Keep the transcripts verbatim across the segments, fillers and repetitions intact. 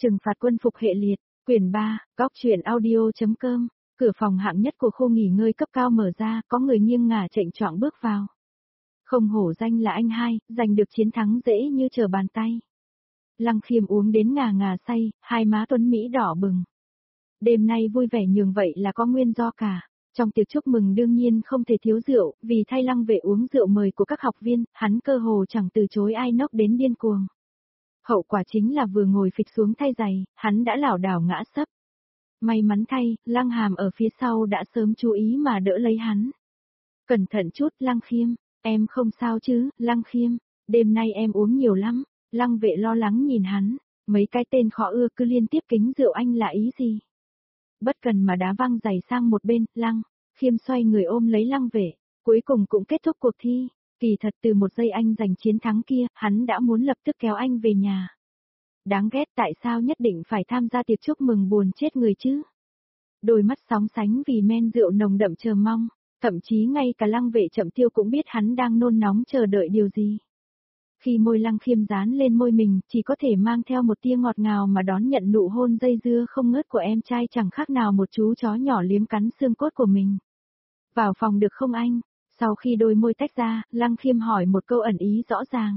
Trừng phạt quân phục hệ liệt, quyển ba, góc truyện audio.com, cửa phòng hạng nhất của khu nghỉ ngơi cấp cao mở ra, có người nghiêng ngả chệnh choạng bước vào. Không hổ danh là anh hai, giành được chiến thắng dễ như trở bàn tay. Lăng Khiêm uống đến ngà ngà say, hai má tuấn Mỹ đỏ bừng. Đêm nay vui vẻ nhường vậy là có nguyên do cả. Trong tiệc chúc mừng đương nhiên không thể thiếu rượu, vì thay Lăng Vệ uống rượu mời của các học viên, hắn cơ hồ chẳng từ chối ai nốc đến điên cuồng. Hậu quả chính là vừa ngồi phịch xuống thay giày, hắn đã lảo đảo ngã sấp. May mắn thay, Lăng Hàm ở phía sau đã sớm chú ý mà đỡ lấy hắn. Cẩn thận chút, Lăng Khiêm, em không sao chứ, Lăng Khiêm, đêm nay em uống nhiều lắm. Lăng Vệ lo lắng nhìn hắn, mấy cái tên khó ưa cứ liên tiếp kính rượu anh là ý gì? Bất cần mà đá văng giày sang một bên, Lăng Khiêm xoay người ôm lấy Lăng Vệ, cuối cùng cũng kết thúc cuộc thi. Kỳ thật từ một giây anh giành chiến thắng kia, hắn đã muốn lập tức kéo anh về nhà. Đáng ghét tại sao nhất định phải tham gia tiệc chúc mừng buồn chết người chứ? Đôi mắt sóng sánh vì men rượu nồng đậm chờ mong, thậm chí ngay cả Lăng Vệ Chậm Tiêu cũng biết hắn đang nôn nóng chờ đợi điều gì. Khi môi Lăng Khiêm dán lên môi mình, chỉ có thể mang theo một tia ngọt ngào mà đón nhận nụ hôn dây dưa không ngớt của em trai chẳng khác nào một chú chó nhỏ liếm cắn xương cốt của mình. Vào phòng được không anh? Sau khi đôi môi tách ra, Lăng Khiêm hỏi một câu ẩn ý rõ ràng.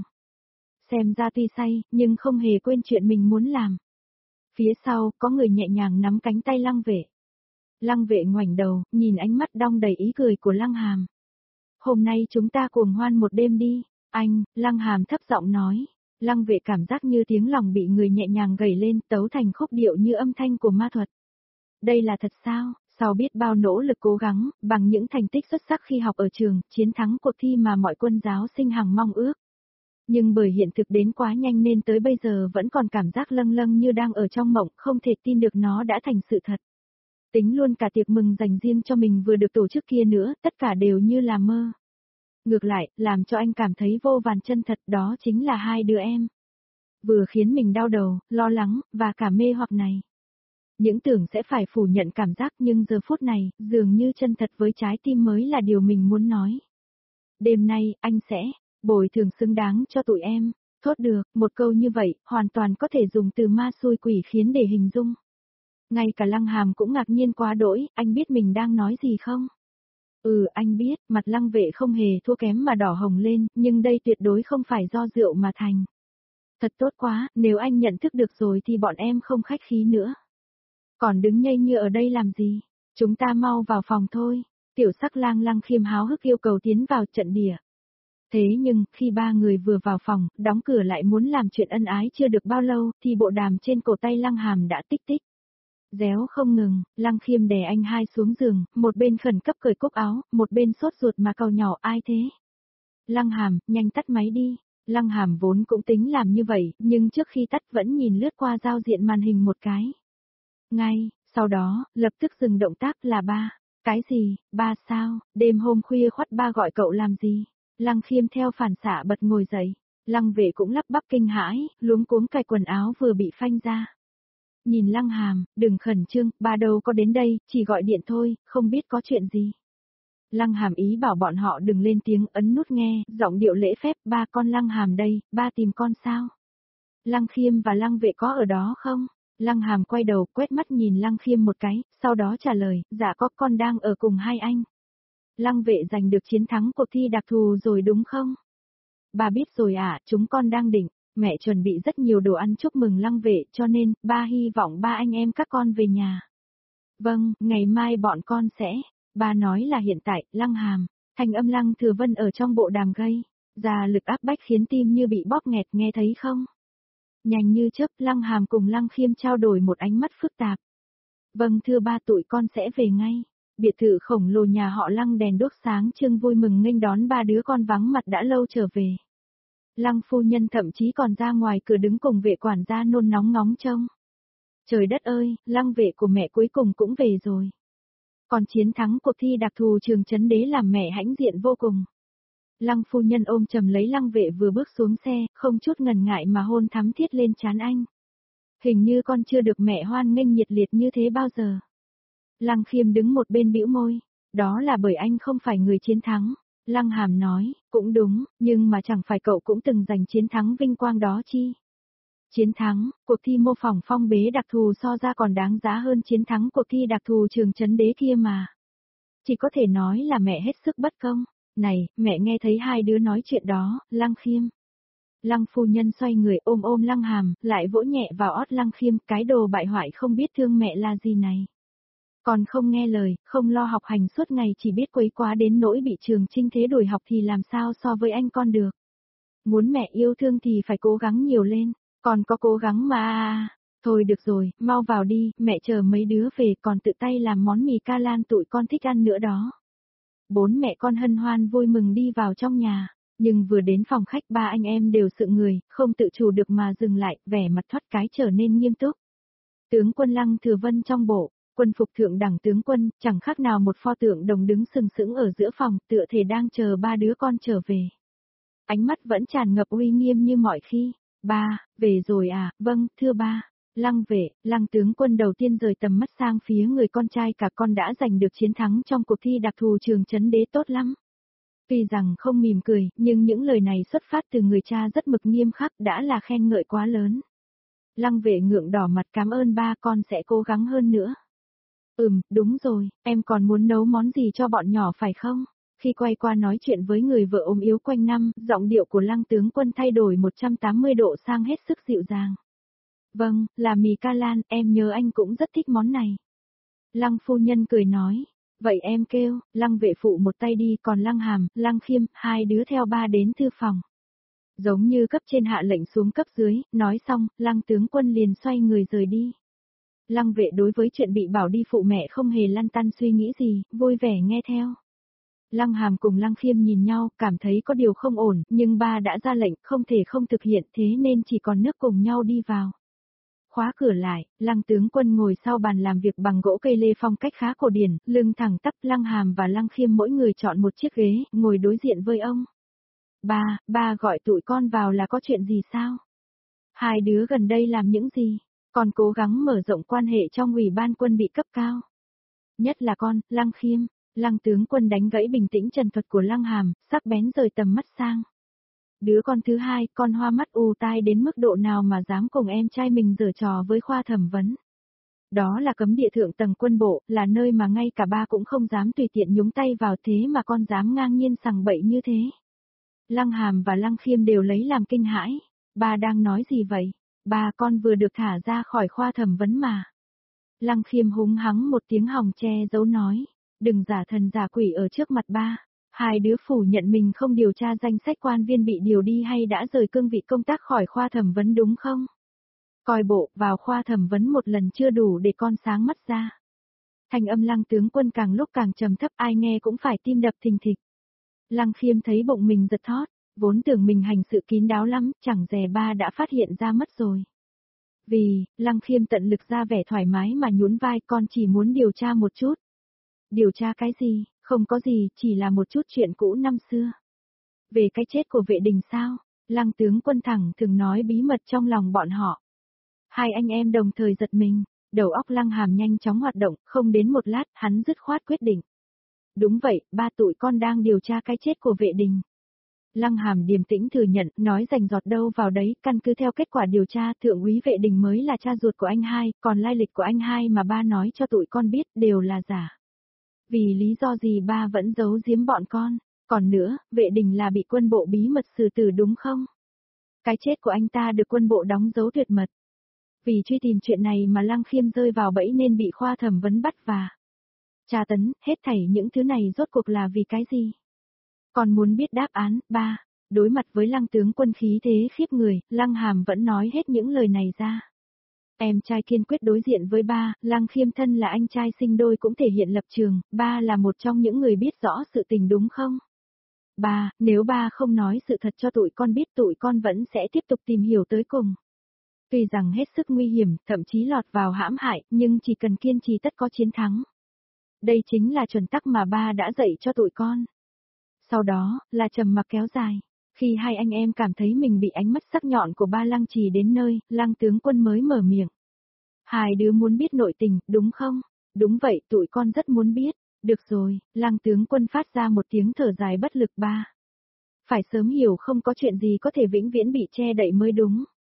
Xem ra tuy say, nhưng không hề quên chuyện mình muốn làm. Phía sau, có người nhẹ nhàng nắm cánh tay Lăng Vệ. Lăng Vệ ngoảnh đầu, nhìn ánh mắt đong đầy ý cười của Lăng Hàm. Hôm nay chúng ta cuồng hoan một đêm đi. Anh, Lăng Hàm thấp giọng nói. Lăng Vệ cảm giác như tiếng lòng bị người nhẹ nhàng gảy lên, tấu thành khúc điệu như âm thanh của ma thuật. Đây là thật sao? Sau biết bao nỗ lực cố gắng, bằng những thành tích xuất sắc khi học ở trường, chiến thắng cuộc thi mà mọi quân giáo sinh hằng mong ước. Nhưng bởi hiện thực đến quá nhanh nên tới bây giờ vẫn còn cảm giác lâng lâng như đang ở trong mộng, không thể tin được nó đã thành sự thật. Tính luôn cả tiệc mừng dành riêng cho mình vừa được tổ chức kia nữa, tất cả đều như là mơ. Ngược lại, làm cho anh cảm thấy vô vàn chân thật, đó chính là hai đứa em. Vừa khiến mình đau đầu, lo lắng, và cả mê hoặc này. Những tưởng sẽ phải phủ nhận cảm giác nhưng giờ phút này, dường như chân thật với trái tim mới là điều mình muốn nói. Đêm nay, anh sẽ bồi thường xứng đáng cho tụi em. Thốt được, một câu như vậy, hoàn toàn có thể dùng từ ma xui quỷ khiến để hình dung. Ngay cả Lăng Hàm cũng ngạc nhiên quá đỗi, anh biết mình đang nói gì không? Ừ, anh biết, mặt Lăng Vệ không hề thua kém mà đỏ hồng lên, nhưng đây tuyệt đối không phải do rượu mà thành. Thật tốt quá, nếu anh nhận thức được rồi thì bọn em không khách khí nữa. Còn đứng nhây như ở đây làm gì? Chúng ta mau vào phòng thôi. Tiểu Sắc Lang Lăng Khiêm háo hức yêu cầu tiến vào trận địa. Thế nhưng, khi ba người vừa vào phòng, đóng cửa lại muốn làm chuyện ân ái chưa được bao lâu, thì bộ đàm trên cổ tay Lăng Hàm đã tích tích. Réo không ngừng, Lăng Khiêm đè anh hai xuống giường, một bên khẩn cấp cởi cúc áo, một bên sốt ruột mà cầu nhỏ ai thế? Lăng Hàm, nhanh tắt máy đi. Lăng Hàm vốn cũng tính làm như vậy, nhưng trước khi tắt vẫn nhìn lướt qua giao diện màn hình một cái. Ngay, sau đó, lập tức dừng động tác là ba. Cái gì, ba sao, đêm hôm khuya khoắt ba gọi cậu làm gì? Lăng Khiêm theo phản xạ bật ngồi dậy. Lăng Vệ cũng lắp bắp kinh hãi, luống cuống cài quần áo vừa bị phanh ra. Nhìn Lăng Hàm, đừng khẩn trương, ba đâu có đến đây, chỉ gọi điện thôi, không biết có chuyện gì. Lăng Hàm ý bảo bọn họ đừng lên tiếng, ấn nút nghe, giọng điệu lễ phép, ba con Lăng Hàm đây, ba tìm con sao? Lăng Khiêm và Lăng Vệ có ở đó không? Lăng Hàm quay đầu, quét mắt nhìn Lăng Khiêm một cái, sau đó trả lời, dạ có, con đang ở cùng hai anh. Lăng Vệ giành được chiến thắng cuộc thi đặc thù rồi đúng không? Bà biết rồi ạ, à, chúng con đang định. Mẹ chuẩn bị rất nhiều đồ ăn chúc mừng Lăng Vệ cho nên, ba hy vọng ba anh em các con về nhà. Vâng, ngày mai bọn con sẽ. Ba nói là hiện tại, Lăng Hàm. Thanh âm Lăng Thừa Vân ở trong bộ đàm gây ra lực áp bách khiến tim như bị bóp nghẹt, nghe thấy không? Nhanh như chớp, Lăng Hàm cùng Lăng Khiêm trao đổi một ánh mắt phức tạp. Vâng thưa ba, tụi con sẽ về ngay. Biệt thự khổng lồ nhà họ Lăng đèn đuốc sáng trưng vui mừng nghênh đón ba đứa con vắng mặt đã lâu trở về. Lăng phu nhân thậm chí còn ra ngoài cửa đứng cùng vệ quản gia nôn nóng ngóng trông. Trời đất ơi, Lăng Vệ của mẹ cuối cùng cũng về rồi. Còn chiến thắng cuộc thi đặc thù trường Trấn Đế làm mẹ hãnh diện vô cùng. Lăng phu nhân ôm chầm lấy Lăng Vệ vừa bước xuống xe, không chút ngần ngại mà hôn thắm thiết lên trán anh. Hình như con chưa được mẹ hoan nghênh nhiệt liệt như thế bao giờ. Lăng Khiêm đứng một bên bĩu môi, đó là bởi anh không phải người chiến thắng. Lăng Hàm nói, cũng đúng, nhưng mà chẳng phải cậu cũng từng giành chiến thắng vinh quang đó chi? Chiến thắng, cuộc thi mô phỏng phong bế đặc thù so ra còn đáng giá hơn chiến thắng cuộc thi đặc thù trường trấn đế kia mà. Chỉ có thể nói là mẹ hết sức bất công. Này, mẹ nghe thấy hai đứa nói chuyện đó, Lăng Khiêm. Lăng phu nhân xoay người ôm ôm Lăng Hàm, lại vỗ nhẹ vào ót Lăng Khiêm, cái đồ bại hoại không biết thương mẹ là gì này. Còn không nghe lời, không lo học hành suốt ngày chỉ biết quấy quá đến nỗi bị trường Trinh Thế đuổi học thì làm sao so với anh con được. Muốn mẹ yêu thương thì phải cố gắng nhiều lên, còn có cố gắng mà. Thôi được rồi, mau vào đi, mẹ chờ mấy đứa về còn tự tay làm món mì ca lan tụi con thích ăn nữa đó. Bốn mẹ con hân hoan vui mừng đi vào trong nhà, nhưng vừa đến phòng khách ba anh em đều sững người, không tự chủ được mà dừng lại, vẻ mặt thoát cái trở nên nghiêm túc. Tướng quân Lăng Thừa Vân trong bộ, quân phục thượng đẳng tướng quân, chẳng khác nào một pho tượng đồng đứng sừng sững ở giữa phòng, tựa thể đang chờ ba đứa con trở về. Ánh mắt vẫn tràn ngập uy nghiêm như mọi khi. Ba, về rồi à, vâng, thưa ba. Lăng vệ, Lăng tướng quân đầu tiên rời tầm mắt sang phía người con trai cả con đã giành được chiến thắng trong cuộc thi đặc thù trường trấn đế tốt lắm. Tuy rằng không mỉm cười, nhưng những lời này xuất phát từ người cha rất mực nghiêm khắc đã là khen ngợi quá lớn. Lăng vệ ngượng đỏ mặt cảm ơn ba, con sẽ cố gắng hơn nữa. Ừm, đúng rồi, em còn muốn nấu món gì cho bọn nhỏ phải không? Khi quay qua nói chuyện với người vợ ốm yếu quanh năm, giọng điệu của Lăng tướng quân thay đổi một trăm tám mươi độ sang hết sức dịu dàng. Vâng, là mì ca lan, em nhớ anh cũng rất thích món này. Lăng phu nhân cười nói, vậy em kêu, Lăng vệ phụ một tay đi, còn Lăng Hàm, Lăng Khiêm, hai đứa theo ba đến thư phòng. Giống như cấp trên hạ lệnh xuống cấp dưới, nói xong, Lăng tướng quân liền xoay người rời đi. Lăng vệ đối với chuyện bị bảo đi phụ mẹ không hề lăn tăn suy nghĩ gì, vui vẻ nghe theo. Lăng Hàm cùng Lăng Khiêm nhìn nhau, cảm thấy có điều không ổn, nhưng ba đã ra lệnh, không thể không thực hiện, thế nên chỉ còn nước cùng nhau đi vào. Khóa cửa lại, Lăng tướng quân ngồi sau bàn làm việc bằng gỗ cây lê phong cách khá cổ điển, lưng thẳng tắp, Lăng Hàm và Lăng Khiêm mỗi người chọn một chiếc ghế, ngồi đối diện với ông. Ba, ba gọi tụi con vào là có chuyện gì sao? Hai đứa gần đây làm những gì? Còn cố gắng mở rộng quan hệ trong ủy ban quân bị cấp cao. Nhất là con, Lăng Khiêm. Lăng tướng quân đánh gãy bình tĩnh trần thuật của Lăng Hàm, sắc bén rời tầm mắt sang. Đứa con thứ hai, con hoa mắt ù tai đến mức độ nào mà dám cùng em trai mình giở trò với khoa thẩm vấn. Đó là cấm địa thượng tầng quân bộ, là nơi mà ngay cả ba cũng không dám tùy tiện nhúng tay vào, thế mà con dám ngang nhiên sằng bậy như thế. Lăng Hàm và Lăng Khiêm đều lấy làm kinh hãi. Ba đang nói gì vậy? Ba, con vừa được thả ra khỏi khoa thẩm vấn mà. Lăng Khiêm húng hắng một tiếng hòng che giấu nói. Đừng giả thần giả quỷ ở trước mặt ba. Hai đứa phủ nhận mình không điều tra danh sách quan viên bị điều đi hay đã rời cương vị công tác khỏi khoa thẩm vấn đúng không? Coi bộ, vào khoa thẩm vấn một lần chưa đủ để con sáng mắt ra. Thanh âm Lăng tướng quân càng lúc càng trầm thấp, ai nghe cũng phải tim đập thình thịch. Lăng Khiêm thấy bụng mình giật thót, vốn tưởng mình hành sự kín đáo lắm, chẳng dè ba đã phát hiện ra mất rồi. Vì, Lăng Khiêm tận lực ra vẻ thoải mái mà nhún vai, con chỉ muốn điều tra một chút. Điều tra cái gì? Không có gì, chỉ là một chút chuyện cũ năm xưa. Về cái chết của vệ đình sao? Lăng tướng quân thẳng thường nói bí mật trong lòng bọn họ. Hai anh em đồng thời giật mình, đầu óc Lăng Hàm nhanh chóng hoạt động, không đến một lát, hắn dứt khoát quyết định. Đúng vậy, ba tụi con đang điều tra cái chết của vệ đình. Lăng Hàm điềm tĩnh thừa nhận, nói rành giọt đâu vào đấy, căn cứ theo kết quả điều tra, thượng úy vệ đình mới là cha ruột của anh hai, còn lai lịch của anh hai mà ba nói cho tụi con biết đều là giả. Vì lý do gì ba vẫn giấu giếm bọn con? Còn nữa, vệ đình là bị quân bộ bí mật xử tử đúng không? Cái chết của anh ta được quân bộ đóng dấu tuyệt mật. Vì truy tìm chuyện này mà Lăng Khiêm rơi vào bẫy nên bị khoa thẩm vấn bắt và tra tấn, hết thảy những thứ này rốt cuộc là vì cái gì? Còn muốn biết đáp án, ba. Đối mặt với Lăng tướng quân khí thế khiếp người, Lăng Hàm vẫn nói hết những lời này ra. Em trai kiên quyết đối diện với ba, Lăng Khiêm thân là anh trai sinh đôi cũng thể hiện lập trường, ba là một trong những người biết rõ sự tình đúng không? Ba, nếu ba không nói sự thật cho tụi con biết tụi con vẫn sẽ tiếp tục tìm hiểu tới cùng. Tuy rằng hết sức nguy hiểm, thậm chí lọt vào hãm hại, nhưng chỉ cần kiên trì tất có chiến thắng. Đây chính là chuẩn tắc mà ba đã dạy cho tụi con. Sau đó, là trầm mặc kéo dài. Khi hai anh em cảm thấy mình bị ánh mắt sắc nhọn của ba Lăng Trì đến nơi, Lăng tướng quân mới mở miệng. Hai đứa muốn biết nội tình, đúng không? Đúng vậy, tụi con rất muốn biết. Được rồi, Lăng tướng quân phát ra một tiếng thở dài bất lực ba. Phải sớm hiểu không có chuyện gì có thể vĩnh viễn bị che đậy mới đúng.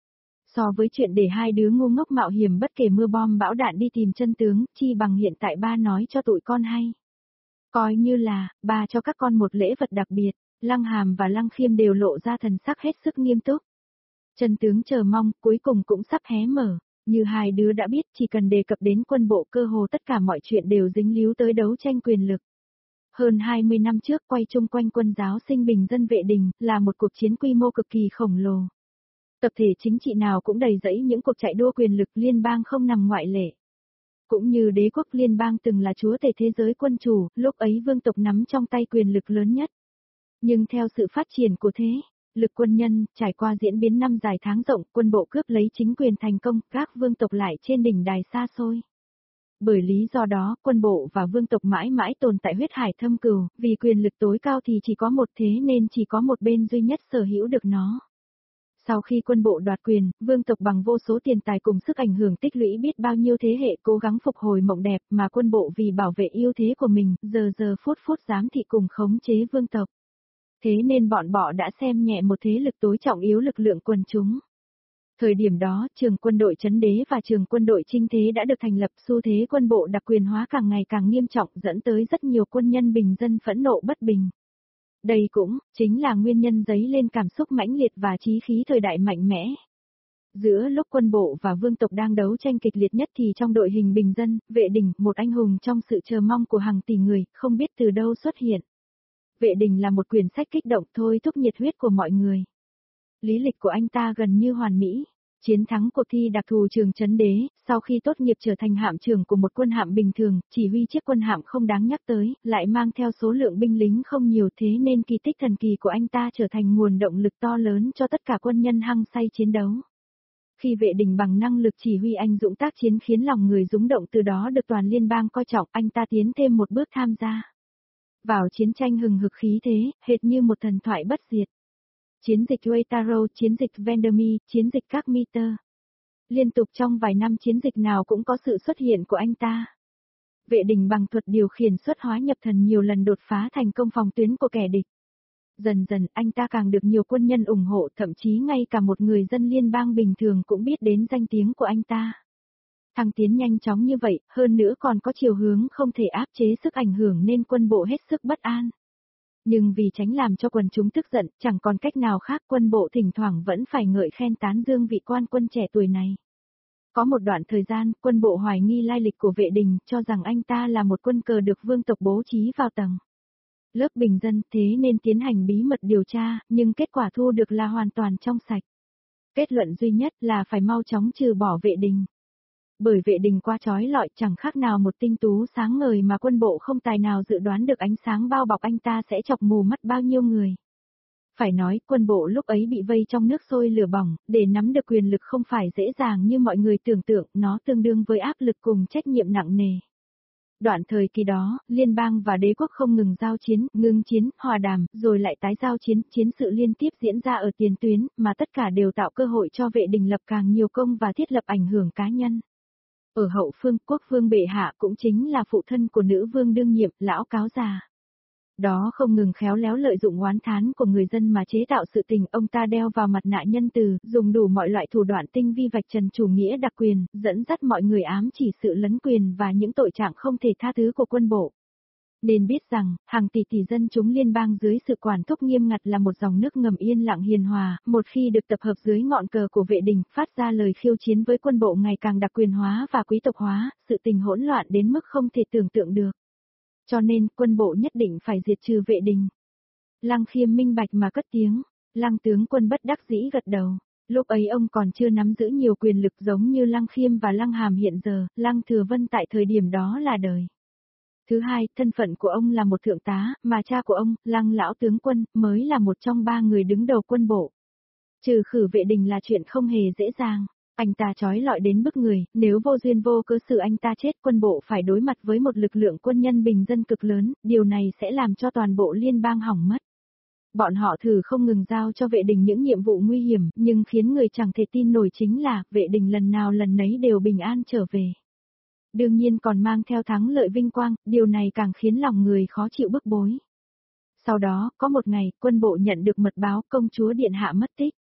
So với chuyện để hai đứa ngu ngốc mạo hiểm bất kể mưa bom bão đạn đi tìm chân tướng, chi bằng hiện tại ba nói cho tụi con hay. Coi như là, ba cho các con một lễ vật đặc biệt, Lăng Hàm và Lăng Khiêm đều lộ ra thần sắc hết sức nghiêm túc. Chân tướng chờ mong, cuối cùng cũng sắp hé mở, như hai đứa đã biết chỉ cần đề cập đến quân bộ cơ hồ tất cả mọi chuyện đều dính líu tới đấu tranh quyền lực. Hơn hai mươi năm trước quay chung quanh quân giáo sinh bình dân vệ đình, là một cuộc chiến quy mô cực kỳ khổng lồ. Tập thể chính trị nào cũng đầy rẫy những cuộc chạy đua quyền lực, liên bang không nằm ngoại lệ. Cũng như đế quốc liên bang từng là chúa tể thế giới quân chủ, lúc ấy vương tộc nắm trong tay quyền lực lớn nhất. Nhưng theo sự phát triển của thế, lực quân nhân, trải qua diễn biến năm dài tháng rộng, quân bộ cướp lấy chính quyền thành công, các vương tộc lại trên đỉnh đài xa xôi. Bởi lý do đó, quân bộ và vương tộc mãi mãi tồn tại huyết hải thâm cừu, vì quyền lực tối cao thì chỉ có một thế nên chỉ có một bên duy nhất sở hữu được nó. Sau khi quân bộ đoạt quyền, vương tộc bằng vô số tiền tài cùng sức ảnh hưởng tích lũy biết bao nhiêu thế hệ cố gắng phục hồi mộng đẹp, mà quân bộ vì bảo vệ ưu thế của mình, giờ giờ phút phút giám thị cùng khống chế vương tộc. Thế nên bọn bọ đã xem nhẹ một thế lực tối trọng yếu lực lượng quần chúng. Thời điểm đó, trường quân đội trấn đế và trường quân đội chinh thế đã được thành lập, xu thế quân bộ đặc quyền hóa càng ngày càng nghiêm trọng, dẫn tới rất nhiều quân nhân bình dân phẫn nộ bất bình. Đây cũng chính là nguyên nhân dấy lên cảm xúc mãnh liệt và chí khí thời đại mạnh mẽ. Giữa lúc quân bộ và vương tộc đang đấu tranh kịch liệt nhất thì trong đội hình bình dân, Vệ Đình, một anh hùng trong sự chờ mong của hàng tỷ người, không biết từ đâu xuất hiện. Vệ Đình là một quyển sách kích động thôi thúc nhiệt huyết của mọi người. Lý lịch của anh ta gần như hoàn mỹ. Chiến thắng cuộc thi đặc thù trường trấn đế, sau khi tốt nghiệp trở thành hạm trưởng của một quân hạm bình thường, chỉ huy chiếc quân hạm không đáng nhắc tới, lại mang theo số lượng binh lính không nhiều, thế nên kỳ tích thần kỳ của anh ta trở thành nguồn động lực to lớn cho tất cả quân nhân hăng say chiến đấu. Khi Vệ Đình bằng năng lực chỉ huy anh dũng tác chiến khiến lòng người rúng động, từ đó được toàn liên bang coi trọng, anh ta tiến thêm một bước tham gia vào chiến tranh hừng hực khí thế, hệt như một thần thoại bất diệt. Chiến dịch Waterloo, chiến dịch Vendemy, chiến dịch Carmiter. Liên tục trong vài năm chiến dịch nào cũng có sự xuất hiện của anh ta. Vệ Đình bằng thuật điều khiển xuất hóa nhập thần nhiều lần đột phá thành công phòng tuyến của kẻ địch. Dần dần anh ta càng được nhiều quân nhân ủng hộ, thậm chí ngay cả một người dân liên bang bình thường cũng biết đến danh tiếng của anh ta. Thăng tiến nhanh chóng như vậy, hơn nữa còn có chiều hướng không thể áp chế sức ảnh hưởng nên quân bộ hết sức bất an. Nhưng vì tránh làm cho quần chúng tức giận, chẳng còn cách nào khác, quân bộ thỉnh thoảng vẫn phải ngợi khen tán dương vị quan quân trẻ tuổi này. Có một đoạn thời gian, quân bộ hoài nghi lai lịch của Vệ Đình, cho rằng anh ta là một quân cờ được vương tộc bố trí vào tầng lớp bình dân, thế nên tiến hành bí mật điều tra, nhưng kết quả thu được là hoàn toàn trong sạch. Kết luận duy nhất là phải mau chóng trừ bỏ Vệ Đình. Bởi Vệ Đình qua chói lọi, chẳng khác nào một tinh tú sáng ngời mà quân bộ không tài nào dự đoán được ánh sáng bao bọc anh ta sẽ chọc mù mắt bao nhiêu người. Phải nói, quân bộ lúc ấy bị vây trong nước sôi lửa bỏng, để nắm được quyền lực không phải dễ dàng như mọi người tưởng tượng, nó tương đương với áp lực cùng trách nhiệm nặng nề. Đoạn thời kỳ đó, liên bang và đế quốc không ngừng giao chiến, ngưng chiến, hòa đàm, rồi lại tái giao chiến, chiến sự liên tiếp diễn ra ở tiền tuyến, mà tất cả đều tạo cơ hội cho Vệ Đình lập càng nhiều công và thiết lập ảnh hưởng cá nhân. Ở hậu phương, quốc vương bệ hạ cũng chính là phụ thân của nữ vương đương nhiệm, lão cáo già. Đó không ngừng khéo léo lợi dụng oán thán của người dân mà chế tạo sự tình, ông ta đeo vào mặt nạ nhân từ, dùng đủ mọi loại thủ đoạn tinh vi vạch trần chủ nghĩa đặc quyền, dẫn dắt mọi người ám chỉ sự lấn quyền và những tội trạng không thể tha thứ của quân bộ. Nên biết rằng, hàng tỷ tỷ dân chúng liên bang dưới sự quản thúc nghiêm ngặt là một dòng nước ngầm yên lặng hiền hòa, một khi được tập hợp dưới ngọn cờ của Vệ Đình, phát ra lời khiêu chiến với quân bộ ngày càng đặc quyền hóa và quý tộc hóa, sự tình hỗn loạn đến mức không thể tưởng tượng được. Cho nên, quân bộ nhất định phải diệt trừ Vệ Đình. Lăng Khiêm minh bạch mà cất tiếng, Lăng tướng quân bất đắc dĩ gật đầu. Lúc ấy ông còn chưa nắm giữ nhiều quyền lực giống như Lăng Khiêm và Lăng Hàm hiện giờ, Lăng Thừa Vân tại thời điểm đó là đời. Thứ hai, thân phận của ông là một thượng tá, mà cha của ông, Lăng lão tướng quân, mới là một trong ba người đứng đầu quân bộ. Trừ khử Vệ Đình là chuyện không hề dễ dàng. Anh ta trói lọi đến bức người, nếu vô duyên vô cớ sự anh ta chết, quân bộ phải đối mặt với một lực lượng quân nhân bình dân cực lớn, điều này sẽ làm cho toàn bộ liên bang hỏng mất. Bọn họ thử không ngừng giao cho Vệ Đình những nhiệm vụ nguy hiểm, nhưng khiến người chẳng thể tin nổi chính là, Vệ Đình lần nào lần nấy đều bình an trở về. Đương nhiên còn mang theo thắng lợi vinh quang, điều này càng khiến lòng người khó chịu bức bối. Sau đó, có một ngày, quân bộ nhận được mật báo công chúa điện hạ mất tích.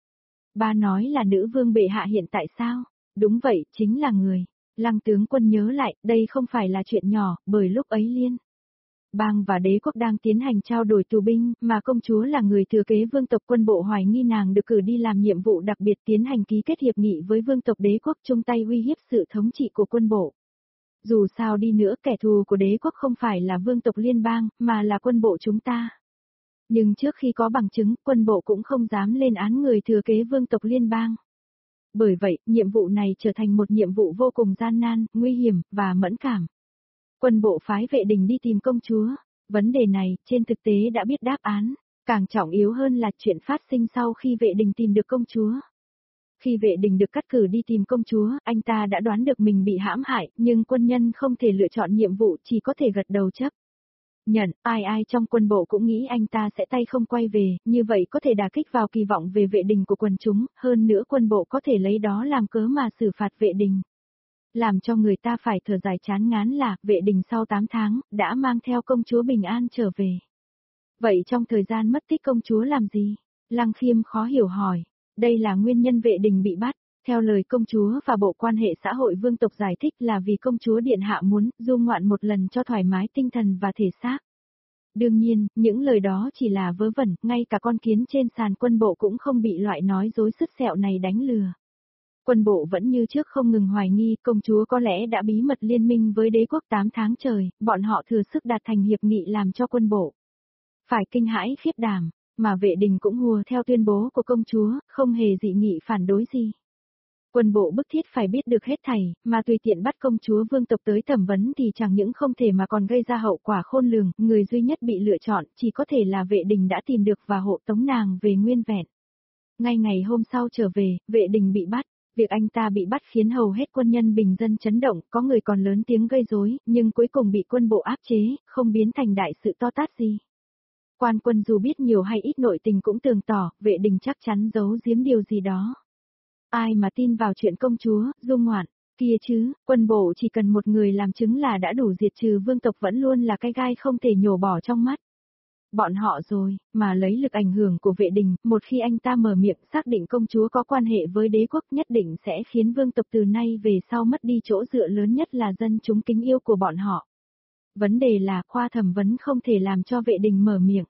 Ba nói là nữ vương bệ hạ hiện tại sao? Đúng vậy, chính là người. Lăng tướng quân nhớ lại, đây không phải là chuyện nhỏ, bởi lúc ấy liên. Bang và đế quốc đang tiến hành trao đổi tù binh, mà công chúa là người thừa kế vương tộc, quân bộ hoài nghi nàng được cử đi làm nhiệm vụ đặc biệt, tiến hành ký kết hiệp nghị với vương tộc đế quốc, chung tay uy hiếp sự thống trị của quân bộ. Dù sao đi nữa, kẻ thù của đế quốc không phải là vương tộc liên bang, mà là quân bộ chúng ta. Nhưng trước khi có bằng chứng, quân bộ cũng không dám lên án người thừa kế vương tộc liên bang. Bởi vậy, nhiệm vụ này trở thành một nhiệm vụ vô cùng gian nan, nguy hiểm, và mẫn cảm. Quân bộ phái vệ đình đi tìm công chúa. Vấn đề này, trên thực tế đã biết đáp án. Càng trọng yếu hơn là chuyện phát sinh sau khi vệ đình tìm được công chúa. Khi vệ đình được cắt cử đi tìm công chúa, anh ta đã đoán được mình bị hãm hại, nhưng quân nhân không thể lựa chọn nhiệm vụ, chỉ có thể gật đầu chấp nhận. Ai ai trong quân bộ cũng nghĩ anh ta sẽ tay không quay về, như vậy có thể đả kích vào kỳ vọng về vệ đình của quần chúng, hơn nữa quân bộ có thể lấy đó làm cớ mà xử phạt vệ đình. Làm cho người ta phải thở dài chán ngán là, vệ đình sau tám tháng, đã mang theo công chúa bình an trở về. Vậy trong thời gian mất tích công chúa làm gì? Lăng Khiêm khó hiểu hỏi. Đây là nguyên nhân vệ đình bị bắt. Theo lời công chúa và Bộ Quan hệ xã hội vương tộc giải thích là vì công chúa điện hạ muốn du ngoạn một lần cho thoải mái tinh thần và thể xác. Đương nhiên, những lời đó chỉ là vớ vẩn, ngay cả con kiến trên sàn quân bộ cũng không bị loại nói dối sứt sẹo này đánh lừa. Quân bộ vẫn như trước không ngừng hoài nghi công chúa có lẽ đã bí mật liên minh với đế quốc tám tháng trời, bọn họ thừa sức đạt thành hiệp nghị làm cho quân bộ phải kinh hãi khiếp đảm, mà vệ đình cũng hùa theo tuyên bố của công chúa, không hề dị nghị phản đối gì. Quân bộ bức thiết phải biết được hết thảy, mà tùy tiện bắt công chúa vương tộc tới thẩm vấn thì chẳng những không thể mà còn gây ra hậu quả khôn lường, người duy nhất bị lựa chọn chỉ có thể là vệ đình đã tìm được và hộ tống nàng về nguyên vẹn. Ngay ngày hôm sau trở về, vệ đình bị bắt. Việc anh ta bị bắt khiến hầu hết quân nhân bình dân chấn động, có người còn lớn tiếng gây rối, nhưng cuối cùng bị quân bộ áp chế, không biến thành đại sự to tát gì. Quan quân dù biết nhiều hay ít nội tình cũng tường tỏ, vệ đình chắc chắn giấu giếm điều gì đó. Ai mà tin vào chuyện công chúa, dung ngoạn, kia chứ, quân bộ chỉ cần một người làm chứng là đã đủ, diệt trừ vương tộc vẫn luôn là cái gai không thể nhổ bỏ trong mắt. Bọn họ rồi, mà lấy lực ảnh hưởng của vệ đình, một khi anh ta mở miệng xác định công chúa có quan hệ với đế quốc nhất định sẽ khiến vương tộc từ nay về sau mất đi chỗ dựa lớn nhất là dân chúng kính yêu của bọn họ. Vấn đề là khoa thẩm vấn không thể làm cho vệ đình mở miệng.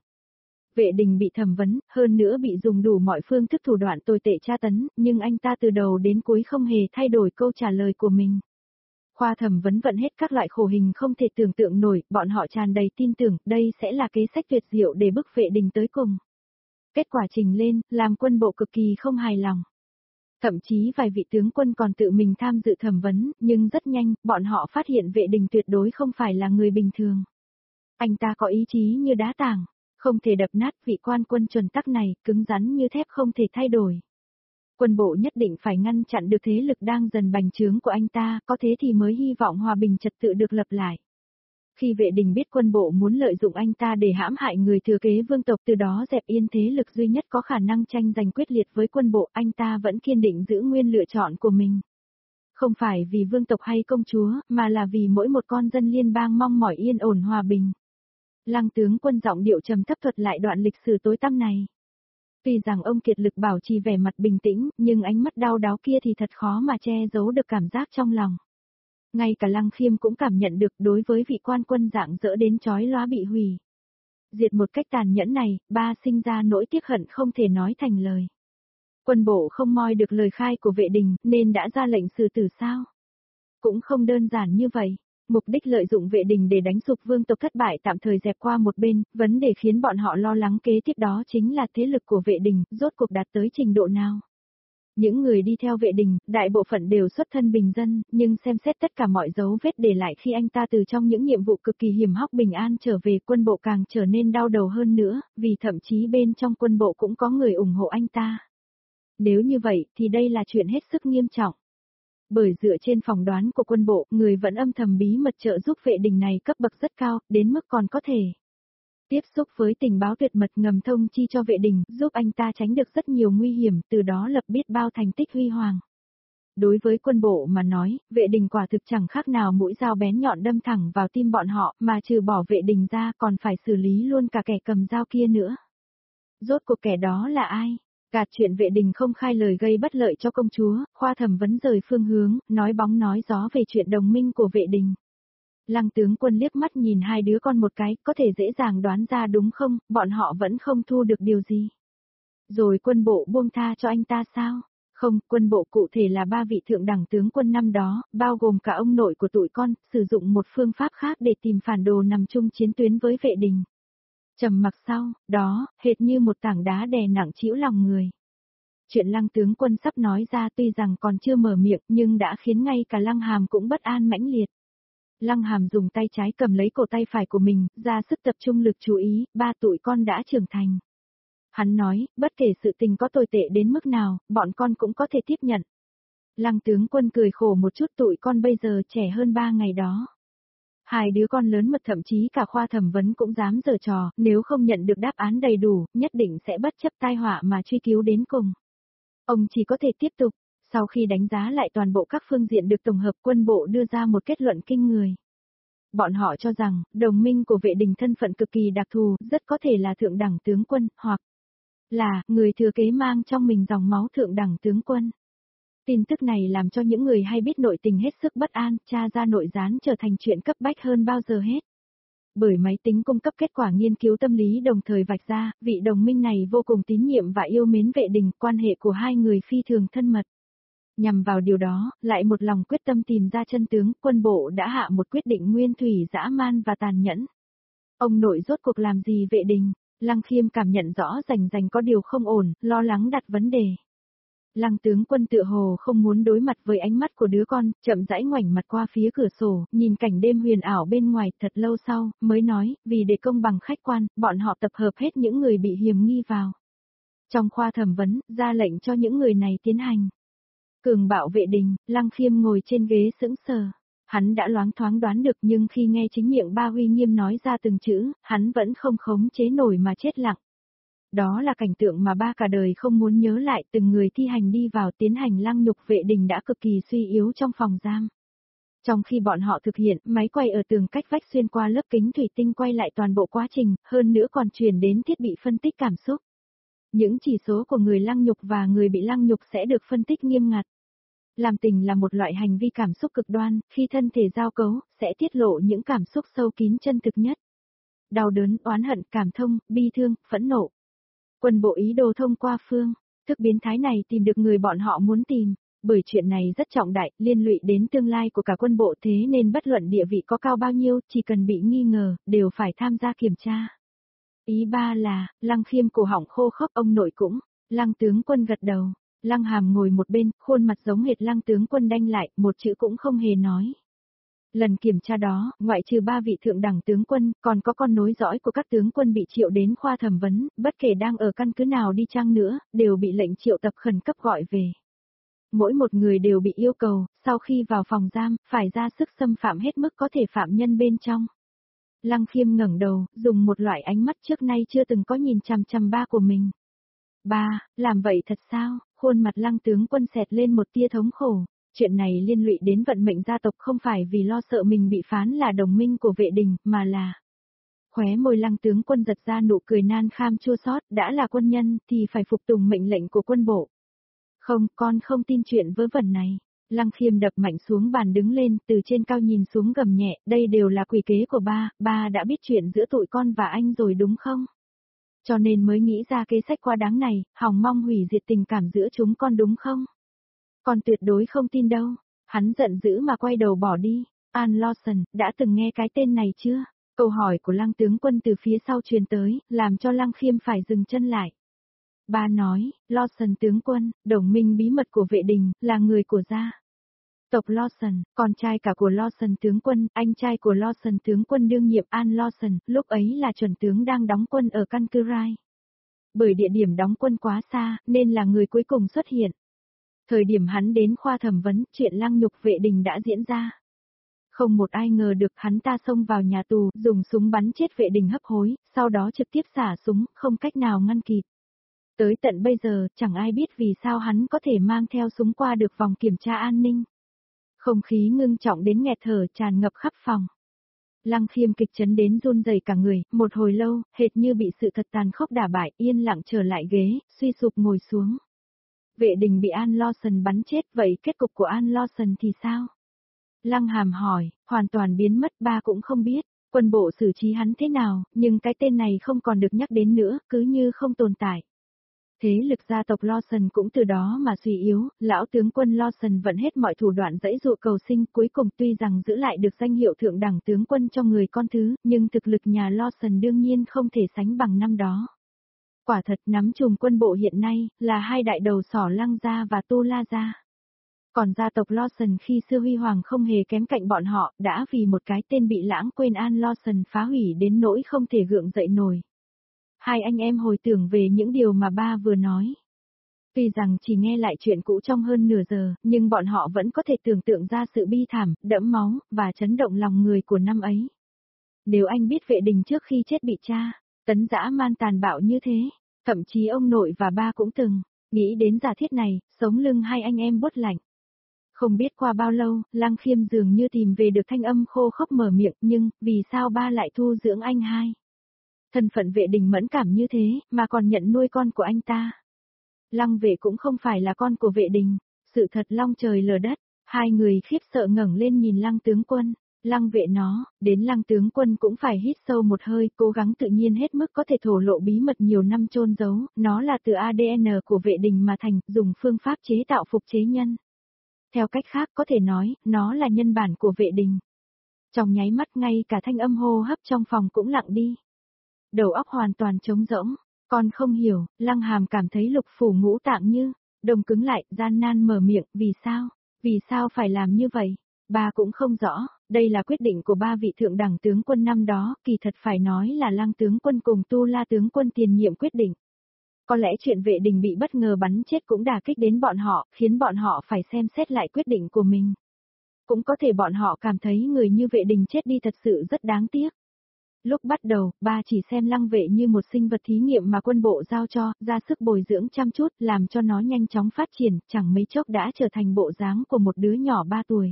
Vệ đình bị thẩm vấn, hơn nữa bị dùng đủ mọi phương thức thủ đoạn tồi tệ tra tấn, nhưng anh ta từ đầu đến cuối không hề thay đổi câu trả lời của mình. Khoa thẩm vấn vận hết các loại khổ hình không thể tưởng tượng nổi, bọn họ tràn đầy tin tưởng, đây sẽ là kế sách tuyệt diệu để bức vệ đình tới cùng. Kết quả trình lên, làm quân bộ cực kỳ không hài lòng. Thậm chí vài vị tướng quân còn tự mình tham dự thẩm vấn, nhưng rất nhanh, bọn họ phát hiện vệ đình tuyệt đối không phải là người bình thường. Anh ta có ý chí như đá tảng, không thể đập nát, vị quan quân chuẩn tắc này, cứng rắn như thép không thể thay đổi. Quân bộ nhất định phải ngăn chặn được thế lực đang dần bành trướng của anh ta, có thế thì mới hy vọng hòa bình trật tự được lập lại. Khi vệ đình biết quân bộ muốn lợi dụng anh ta để hãm hại người thừa kế vương tộc, từ đó dẹp yên thế lực duy nhất có khả năng tranh giành quyết liệt với quân bộ, anh ta vẫn kiên định giữ nguyên lựa chọn của mình. Không phải vì vương tộc hay công chúa, mà là vì mỗi một con dân liên bang mong mỏi yên ổn hòa bình. Lăng tướng quân giọng điệu trầm thấp thuật lại đoạn lịch sử tối tăm này. Tuy rằng ông kiệt lực bảo trì vẻ mặt bình tĩnh, nhưng ánh mắt đau đáu kia thì thật khó mà che giấu được cảm giác trong lòng. Ngay cả Lăng Khiêm cũng cảm nhận được, đối với vị quan quân dạng dỡ đến chói lóa bị hủy diệt một cách tàn nhẫn này, ba sinh ra nỗi tiếc hận không thể nói thành lời. Quân bộ không moi được lời khai của vệ đình, nên đã ra lệnh xử tử sao? Cũng không đơn giản như vậy. Mục đích lợi dụng vệ đình để đánh sụp vương tộc thất bại tạm thời dẹp qua một bên, vấn đề khiến bọn họ lo lắng kế tiếp đó chính là thế lực của vệ đình, rốt cuộc đạt tới trình độ nào. Những người đi theo vệ đình, đại bộ phận đều xuất thân bình dân, nhưng xem xét tất cả mọi dấu vết để lại khi anh ta từ trong những nhiệm vụ cực kỳ hiểm hóc bình an trở về, quân bộ càng trở nên đau đầu hơn nữa, vì thậm chí bên trong quân bộ cũng có người ủng hộ anh ta. Nếu như vậy, thì đây là chuyện hết sức nghiêm trọng. Bởi dựa trên phỏng đoán của quân bộ, người vẫn âm thầm bí mật trợ giúp vệ đình này cấp bậc rất cao, đến mức còn có thể tiếp xúc với tình báo tuyệt mật ngầm thông chi cho vệ đình, giúp anh ta tránh được rất nhiều nguy hiểm, từ đó lập biết bao thành tích huy hoàng. Đối với quân bộ mà nói, vệ đình quả thực chẳng khác nào mũi dao bén nhọn đâm thẳng vào tim bọn họ, mà trừ bỏ vệ đình ra còn phải xử lý luôn cả kẻ cầm dao kia nữa. Rốt cuộc kẻ đó là ai? Gạt chuyện vệ đình không khai lời gây bất lợi cho công chúa, Khoa Thẩm Vấn rời phương hướng, nói bóng nói gió về chuyện đồng minh của vệ đình. Lăng tướng quân liếc mắt nhìn hai đứa con một cái, có thể dễ dàng đoán ra đúng không, bọn họ vẫn không thu được điều gì. Rồi quân bộ buông tha cho anh ta sao? Không, quân bộ cụ thể là ba vị thượng đẳng tướng quân năm đó, bao gồm cả ông nội của tụi con, sử dụng một phương pháp khác để tìm phản đồ nằm chung chiến tuyến với vệ đình. Trầm mặc sau, đó, hệt như một tảng đá đè nặng trĩu lòng người. Chuyện Lăng tướng quân sắp nói ra tuy rằng còn chưa mở miệng nhưng đã khiến ngay cả Lăng Hàm cũng bất an mãnh liệt. Lăng Hàm dùng tay trái cầm lấy cổ tay phải của mình, ra sức tập trung lực chú ý, ba tụi con đã trưởng thành. Hắn nói, bất kể sự tình có tồi tệ đến mức nào, bọn con cũng có thể tiếp nhận. Lăng tướng quân cười khổ một chút, tụi con bây giờ trẻ hơn ba ngày đó. Hai đứa con lớn mật, thậm chí cả Khoa Thẩm Vấn cũng dám giở trò, nếu không nhận được đáp án đầy đủ, nhất định sẽ bất chấp tai họa mà truy cứu đến cùng. Ông chỉ có thể tiếp tục. Sau khi đánh giá lại toàn bộ các phương diện được tổng hợp, quân bộ đưa ra một kết luận kinh người. Bọn họ cho rằng, đồng minh của vệ đình thân phận cực kỳ đặc thù, rất có thể là thượng đẳng tướng quân, hoặc là người thừa kế mang trong mình dòng máu thượng đẳng tướng quân. Tin tức này làm cho những người hay biết nội tình hết sức bất an, tra ra nội gián trở thành chuyện cấp bách hơn bao giờ hết. Bởi máy tính cung cấp kết quả nghiên cứu tâm lý đồng thời vạch ra, vị đồng minh này vô cùng tín nhiệm và yêu mến vệ đình, quan hệ của hai người phi thường thân mật. Nhằm vào điều đó, lại một lòng quyết tâm tìm ra chân tướng, quân bộ đã hạ một quyết định nguyên thủy dã man và tàn nhẫn. Ông nội rốt cuộc làm gì vệ đình? Lăng Khiêm cảm nhận rõ rành rành có điều không ổn, lo lắng đặt vấn đề. Lăng tướng quân tựa hồ không muốn đối mặt với ánh mắt của đứa con, chậm rãi ngoảnh mặt qua phía cửa sổ, nhìn cảnh đêm huyền ảo bên ngoài, thật lâu sau, mới nói, vì để công bằng khách quan, bọn họ tập hợp hết những người bị hiềm nghi vào. Trong Khoa Thẩm Vấn, ra lệnh cho những người này tiến hành cường bạo vệ đình. Lăng Khiêm ngồi trên ghế sững sờ. Hắn đã loáng thoáng đoán được, nhưng khi nghe chính miệng ba Huy Nghiêm nói ra từng chữ, hắn vẫn không khống chế nổi mà chết lặng. Đó là cảnh tượng mà ba cả đời không muốn nhớ lại, từng người thi hành đi vào tiến hành lăng nhục vệ đình đã cực kỳ suy yếu trong phòng giam. Trong khi bọn họ thực hiện, máy quay ở tường cách vách xuyên qua lớp kính thủy tinh quay lại toàn bộ quá trình, hơn nữa còn truyền đến thiết bị phân tích cảm xúc. Những chỉ số của người lăng nhục và người bị lăng nhục sẽ được phân tích nghiêm ngặt. Làm tình là một loại hành vi cảm xúc cực đoan, khi thân thể giao cấu, sẽ tiết lộ những cảm xúc sâu kín chân thực nhất. Đau đớn, oán hận, cảm thông, bi thương, phẫn nộ. Quân bộ ý đồ thông qua phương thức biến thái này tìm được người bọn họ muốn tìm, bởi chuyện này rất trọng đại, liên lụy đến tương lai của cả quân bộ, thế nên bất luận địa vị có cao bao nhiêu, chỉ cần bị nghi ngờ, đều phải tham gia kiểm tra. Ý ba là, Lăng Khiêm cổ họng khô khốc, ông nội cũng, Lăng tướng quân gật đầu. Lăng Hàm ngồi một bên, khuôn mặt giống hệt Lăng tướng quân đanh lại, một chữ cũng không hề nói. Lần kiểm tra đó, ngoại trừ ba vị thượng đẳng tướng quân, còn có con nối dõi của các tướng quân bị triệu đến Khoa Thẩm Vấn, bất kể đang ở căn cứ nào đi chăng nữa, đều bị lệnh triệu tập khẩn cấp gọi về. Mỗi một người đều bị yêu cầu, sau khi vào phòng giam, phải ra sức xâm phạm hết mức có thể phạm nhân bên trong. Lăng Khiêm ngẩng đầu, dùng một loại ánh mắt trước nay chưa từng có nhìn chằm chằm ba của mình. Ba, làm vậy thật sao? Khuôn mặt Lăng tướng quân xẹt lên một tia thống khổ. Chuyện này liên lụy đến vận mệnh gia tộc, không phải vì lo sợ mình bị phán là đồng minh của vệ đình, mà là... Khóe môi Lăng tướng quân giật ra nụ cười nan kham chua xót, đã là quân nhân, thì phải phục tùng mệnh lệnh của quân bộ. Không, con không tin chuyện vớ vẩn này. Lăng Khiêm đập mạnh xuống bàn đứng lên, từ trên cao nhìn xuống gầm nhẹ, đây đều là quỷ kế của ba, ba đã biết chuyện giữa tụi con và anh rồi đúng không? Cho nên mới nghĩ ra kế sách quá đáng này, hòng mong hủy diệt tình cảm giữa chúng con đúng không? Con tuyệt đối không tin đâu. Hắn giận dữ mà quay đầu bỏ đi. Anne Lawson, đã từng nghe cái tên này chưa? Câu hỏi của Lăng tướng quân từ phía sau truyền tới, làm cho Lăng Khiêm phải dừng chân lại. Ba nói, Lawson tướng quân, đồng minh bí mật của vệ đình, là người của gia tộc Lawson, con trai cả của Lawson tướng quân, anh trai của Lawson tướng quân đương nhiệm Anne Lawson, lúc ấy là chuẩn tướng đang đóng quân ở căn cứ Rai. Bởi địa điểm đóng quân quá xa, nên là người cuối cùng xuất hiện. Thời điểm hắn đến Khoa Thẩm Vấn, chuyện lăng nhục vệ đình đã diễn ra. Không một ai ngờ được hắn ta xông vào nhà tù, dùng súng bắn chết vệ đình hấp hối, sau đó trực tiếp xả súng, không cách nào ngăn kịp. Tới tận bây giờ, chẳng ai biết vì sao hắn có thể mang theo súng qua được vòng kiểm tra an ninh. Không khí ngưng trọng đến nghẹt thở tràn ngập khắp phòng. Lăng Khiêm kịch chấn đến run rẩy cả người, một hồi lâu, hệt như bị sự thật tàn khốc đả bại, yên lặng trở lại ghế, suy sụp ngồi xuống. Vệ Đình bị An Lawson bắn chết, vậy kết cục của An Lawson thì sao? Lăng Hàm hỏi, hoàn toàn biến mất, ba cũng không biết, quân bộ xử trí hắn thế nào, nhưng cái tên này không còn được nhắc đến nữa, cứ như không tồn tại. Thế lực gia tộc Lawson cũng từ đó mà suy yếu, lão tướng quân Lawson vẫn hết mọi thủ đoạn dãy dụa cầu sinh, cuối cùng tuy rằng giữ lại được danh hiệu thượng đẳng tướng quân cho người con thứ, nhưng thực lực nhà Lawson đương nhiên không thể sánh bằng năm đó. Quả thật nắm trùm quân bộ hiện nay, là hai đại đầu sỏ Lăng gia và Tu La gia. Còn gia tộc Lawson khi xưa huy hoàng không hề kém cạnh bọn họ, đã vì một cái tên bị lãng quên An Lawson phá hủy đến nỗi không thể gượng dậy nổi. Hai anh em hồi tưởng về những điều mà ba vừa nói. Tuy rằng chỉ nghe lại chuyện cũ trong hơn nửa giờ, nhưng bọn họ vẫn có thể tưởng tượng ra sự bi thảm, đẫm máu, và chấn động lòng người của năm ấy. Nếu anh biết Vệ Đình trước khi chết bị cha, tấn dã man tàn bạo như thế, thậm chí ông nội và ba cũng từng, nghĩ đến giả thiết này, sống lưng hai anh em buốt lạnh. Không biết qua bao lâu, Lăng Khiêm dường như tìm về được thanh âm khô khốc mở miệng, nhưng, vì sao ba lại thu dưỡng anh hai? Thân phận Vệ Đình mẫn cảm như thế, mà còn nhận nuôi con của anh ta. Lăng Vệ cũng không phải là con của Vệ Đình, sự thật long trời lở đất, hai người khiếp sợ ngẩng lên nhìn Lăng tướng quân. Lăng Vệ nó, đến Lăng tướng quân cũng phải hít sâu một hơi, cố gắng tự nhiên hết mức có thể thổ lộ bí mật nhiều năm chôn giấu, nó là từ a đê en của Vệ Đình mà thành, dùng phương pháp chế tạo phục chế nhân. Theo cách khác có thể nói, nó là nhân bản của Vệ Đình. Trong nháy mắt ngay cả thanh âm hô hấp trong phòng cũng lặng đi. Đầu óc hoàn toàn trống rỗng, con không hiểu, Lăng Hàm cảm thấy lục phủ ngũ tạng như, đồng cứng lại, gian nan mở miệng, vì sao, vì sao phải làm như vậy, ba cũng không rõ, đây là quyết định của ba vị thượng đẳng tướng quân năm đó, kỳ thật phải nói là Lăng tướng quân cùng Tu La tướng quân tiền nhiệm quyết định. Có lẽ chuyện Vệ Đình bị bất ngờ bắn chết cũng đả kích đến bọn họ, khiến bọn họ phải xem xét lại quyết định của mình. Cũng có thể bọn họ cảm thấy người như Vệ Đình chết đi thật sự rất đáng tiếc. Lúc bắt đầu, ba chỉ xem Lăng Vệ như một sinh vật thí nghiệm mà quân bộ giao cho, ra sức bồi dưỡng chăm chút, làm cho nó nhanh chóng phát triển, chẳng mấy chốc đã trở thành bộ dáng của một đứa nhỏ ba tuổi.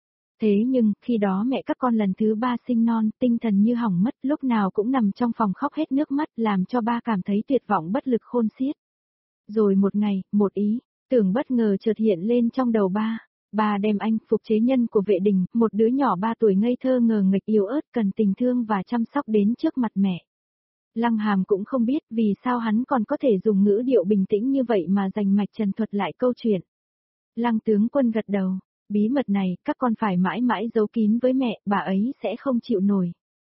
Thế nhưng, khi đó mẹ các con lần thứ ba sinh non, tinh thần như hỏng mất, lúc nào cũng nằm trong phòng khóc hết nước mắt, làm cho ba cảm thấy tuyệt vọng bất lực khôn xiết. Rồi một ngày, một ý, tưởng bất ngờ chợt hiện lên trong đầu ba. Ba đem anh, phục chế nhân của Vệ Đình, một đứa nhỏ ba tuổi ngây thơ ngờ nghịch yếu ớt cần tình thương và chăm sóc đến trước mặt mẹ. Lăng Hàm cũng không biết vì sao hắn còn có thể dùng ngữ điệu bình tĩnh như vậy mà dành mạch trần thuật lại câu chuyện. Lăng tướng quân gật đầu, bí mật này các con phải mãi mãi giấu kín với mẹ, bà ấy sẽ không chịu nổi.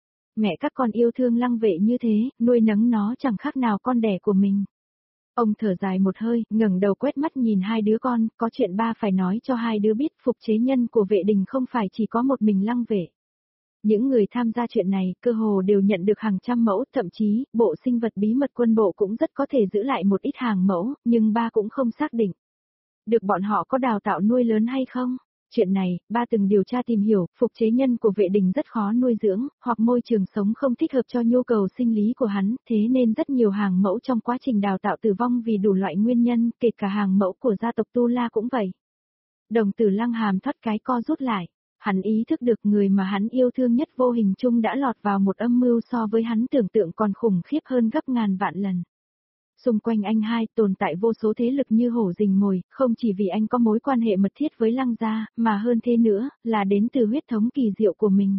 Mẹ các con yêu thương Lăng Vệ như thế, nuôi nấng nó chẳng khác nào con đẻ của mình. Ông thở dài một hơi, ngẩng đầu quét mắt nhìn hai đứa con, có chuyện ba phải nói cho hai đứa biết, phục chế nhân của Vệ Đình không phải chỉ có một mình Lăng Vệ. Những người tham gia chuyện này, cơ hồ đều nhận được hàng trăm mẫu, thậm chí, bộ sinh vật bí mật quân bộ cũng rất có thể giữ lại một ít hàng mẫu, nhưng ba cũng không xác định được bọn họ có đào tạo nuôi lớn hay không. Chuyện này, ba từng điều tra tìm hiểu, phục chế nhân của Vệ Đình rất khó nuôi dưỡng, hoặc môi trường sống không thích hợp cho nhu cầu sinh lý của hắn, thế nên rất nhiều hàng mẫu trong quá trình đào tạo tử vong vì đủ loại nguyên nhân, kể cả hàng mẫu của gia tộc Tu La cũng vậy. Đồng tử Lăng Hàm thoát cái co rút lại, hắn ý thức được người mà hắn yêu thương nhất vô hình chung đã lọt vào một âm mưu so với hắn tưởng tượng còn khủng khiếp hơn gấp ngàn vạn lần. Xung quanh anh hai tồn tại vô số thế lực như hổ rình mồi, không chỉ vì anh có mối quan hệ mật thiết với Lăng gia, mà hơn thế nữa, là đến từ huyết thống kỳ diệu của mình.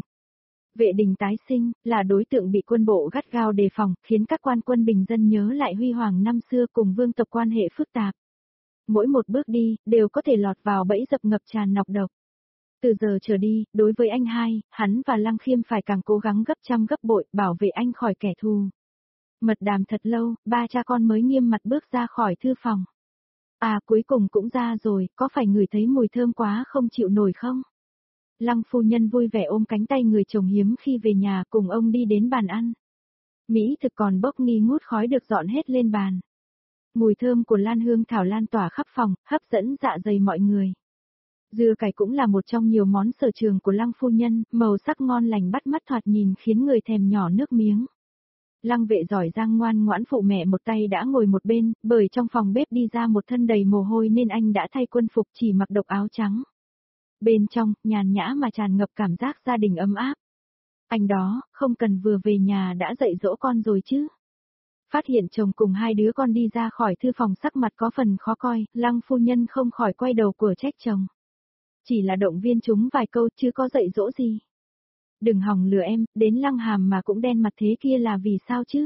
Vệ Đình tái sinh, là đối tượng bị quân bộ gắt gao đề phòng, khiến các quan quân bình dân nhớ lại huy hoàng năm xưa cùng vương tộc quan hệ phức tạp. Mỗi một bước đi, đều có thể lọt vào bẫy dập ngập tràn nọc độc. Từ giờ trở đi, đối với anh hai, hắn và Lăng Khiêm phải càng cố gắng gấp trăm gấp bội, bảo vệ anh khỏi kẻ thù. Mật đàm thật lâu, ba cha con mới nghiêm mặt bước ra khỏi thư phòng. À cuối cùng cũng ra rồi, có phải ngửi thấy mùi thơm quá không chịu nổi không? Lăng phu nhân vui vẻ ôm cánh tay người chồng hiếm khi về nhà cùng ông đi đến bàn ăn. Mỹ thực còn bốc nghi ngút khói được dọn hết lên bàn. Mùi thơm của lan hương thảo lan tỏa khắp phòng, hấp dẫn dạ dày mọi người. Dưa cải cũng là một trong nhiều món sở trường của Lăng phu nhân, màu sắc ngon lành bắt mắt thoạt nhìn khiến người thèm nhỏ nước miếng. Lăng Vệ giỏi giang ngoan ngoãn phụ mẹ một tay đã ngồi một bên, bởi trong phòng bếp đi ra một thân đầy mồ hôi nên anh đã thay quân phục chỉ mặc độc áo trắng. Bên trong, nhàn nhã mà tràn ngập cảm giác gia đình ấm áp. Anh đó, không cần vừa về nhà đã dạy dỗ con rồi chứ. Phát hiện chồng cùng hai đứa con đi ra khỏi thư phòng sắc mặt có phần khó coi, Lăng phu nhân không khỏi quay đầu của trách chồng. Chỉ là động viên chúng vài câu chứ có dạy dỗ gì. Đừng hòng lừa em, đến Lăng Hàm mà cũng đen mặt thế kia là vì sao chứ?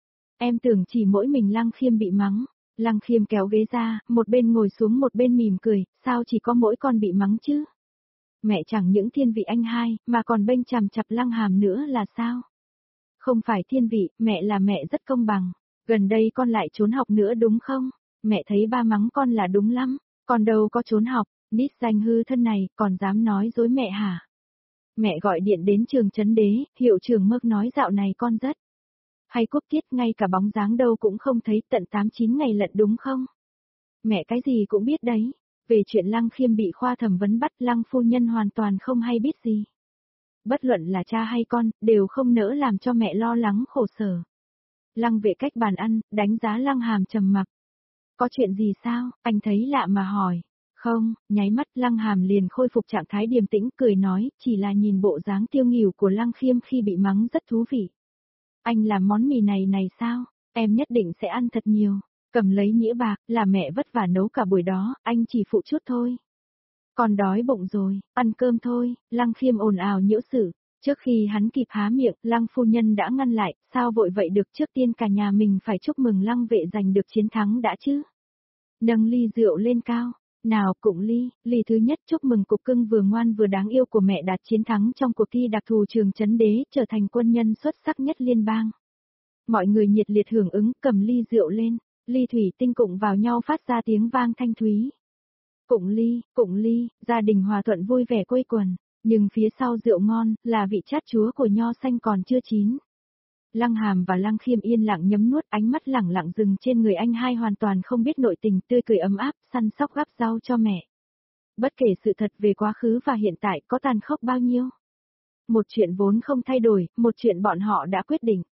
Em tưởng chỉ mỗi mình Lăng Khiêm bị mắng. Lăng Khiêm kéo ghế ra, một bên ngồi xuống một bên mỉm cười, sao chỉ có mỗi con bị mắng chứ? Mẹ chẳng những thiên vị anh hai, mà còn bênh chằm chặp Lăng Hàm nữa là sao? Không phải thiên vị, mẹ là mẹ rất công bằng. Gần đây con lại trốn học nữa đúng không? Mẹ thấy ba mắng con là đúng lắm, con đâu có trốn học, nít danh hư thân này, còn dám nói dối mẹ hả? Mẹ gọi điện đến trường Trấn Đế, hiệu trưởng Mơ nói dạo này con rất hay cúp tiết, ngay cả bóng dáng đâu cũng không thấy, tận tám chín ngày lận đúng không? Mẹ cái gì cũng biết đấy. Về chuyện Lăng Khiêm bị khoa thẩm vấn bắt, Lăng phu nhân hoàn toàn không hay biết gì. Bất luận là cha hay con, đều không nỡ làm cho mẹ lo lắng khổ sở. Lăng Vệ cách bàn ăn, đánh giá Lăng Hàm trầm mặc. Có chuyện gì sao, anh thấy lạ mà hỏi. Không, nháy mắt Lăng Hàm liền khôi phục trạng thái điềm tĩnh, cười nói, chỉ là nhìn bộ dáng tiêu nghỉu của Lăng Khiêm khi bị mắng rất thú vị. Anh làm món mì này này sao, em nhất định sẽ ăn thật nhiều. Cầm lấy nhĩa bạc, là mẹ vất vả nấu cả buổi đó, anh chỉ phụ chút thôi. Còn đói bụng rồi, ăn cơm thôi, Lăng Khiêm ồn ào nhiễu sự. Trước khi hắn kịp há miệng, Lăng phu nhân đã ngăn lại, sao vội vậy được, trước tiên cả nhà mình phải chúc mừng Lăng Vệ giành được chiến thắng đã chứ. Nâng ly rượu lên cao, nào cụng ly, ly thứ nhất chúc mừng cục cưng vừa ngoan vừa đáng yêu của mẹ đạt chiến thắng trong cuộc thi đặc thù trường Trấn Đế, trở thành quân nhân xuất sắc nhất liên bang. Mọi người nhiệt liệt hưởng ứng, cầm ly rượu lên, ly thủy tinh cụng vào nhau phát ra tiếng vang thanh thúy. Cụng ly, cụng ly, gia đình hòa thuận vui vẻ quây quần. Nhưng phía sau rượu ngon, là vị chát chúa của nho xanh còn chưa chín. Lăng Hàm và Lăng Khiêm yên lặng nhấm nuốt, ánh mắt lẳng lặng dừng trên người anh hai, hoàn toàn không biết nội tình, tươi cười ấm áp, săn sóc gắp rau cho mẹ. Bất kể sự thật về quá khứ và hiện tại có tàn khốc bao nhiêu. Một chuyện vốn không thay đổi, một chuyện bọn họ đã quyết định.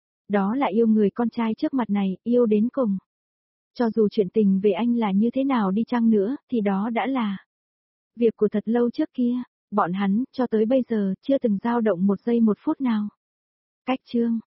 Đó là yêu người con trai trước mặt này, yêu đến cùng. Cho dù chuyện tình về anh là như thế nào đi chăng nữa, thì đó đã là việc của thật lâu trước kia. Bọn hắn, cho tới bây giờ, chưa từng dao động một giây một phút nào. Cách chương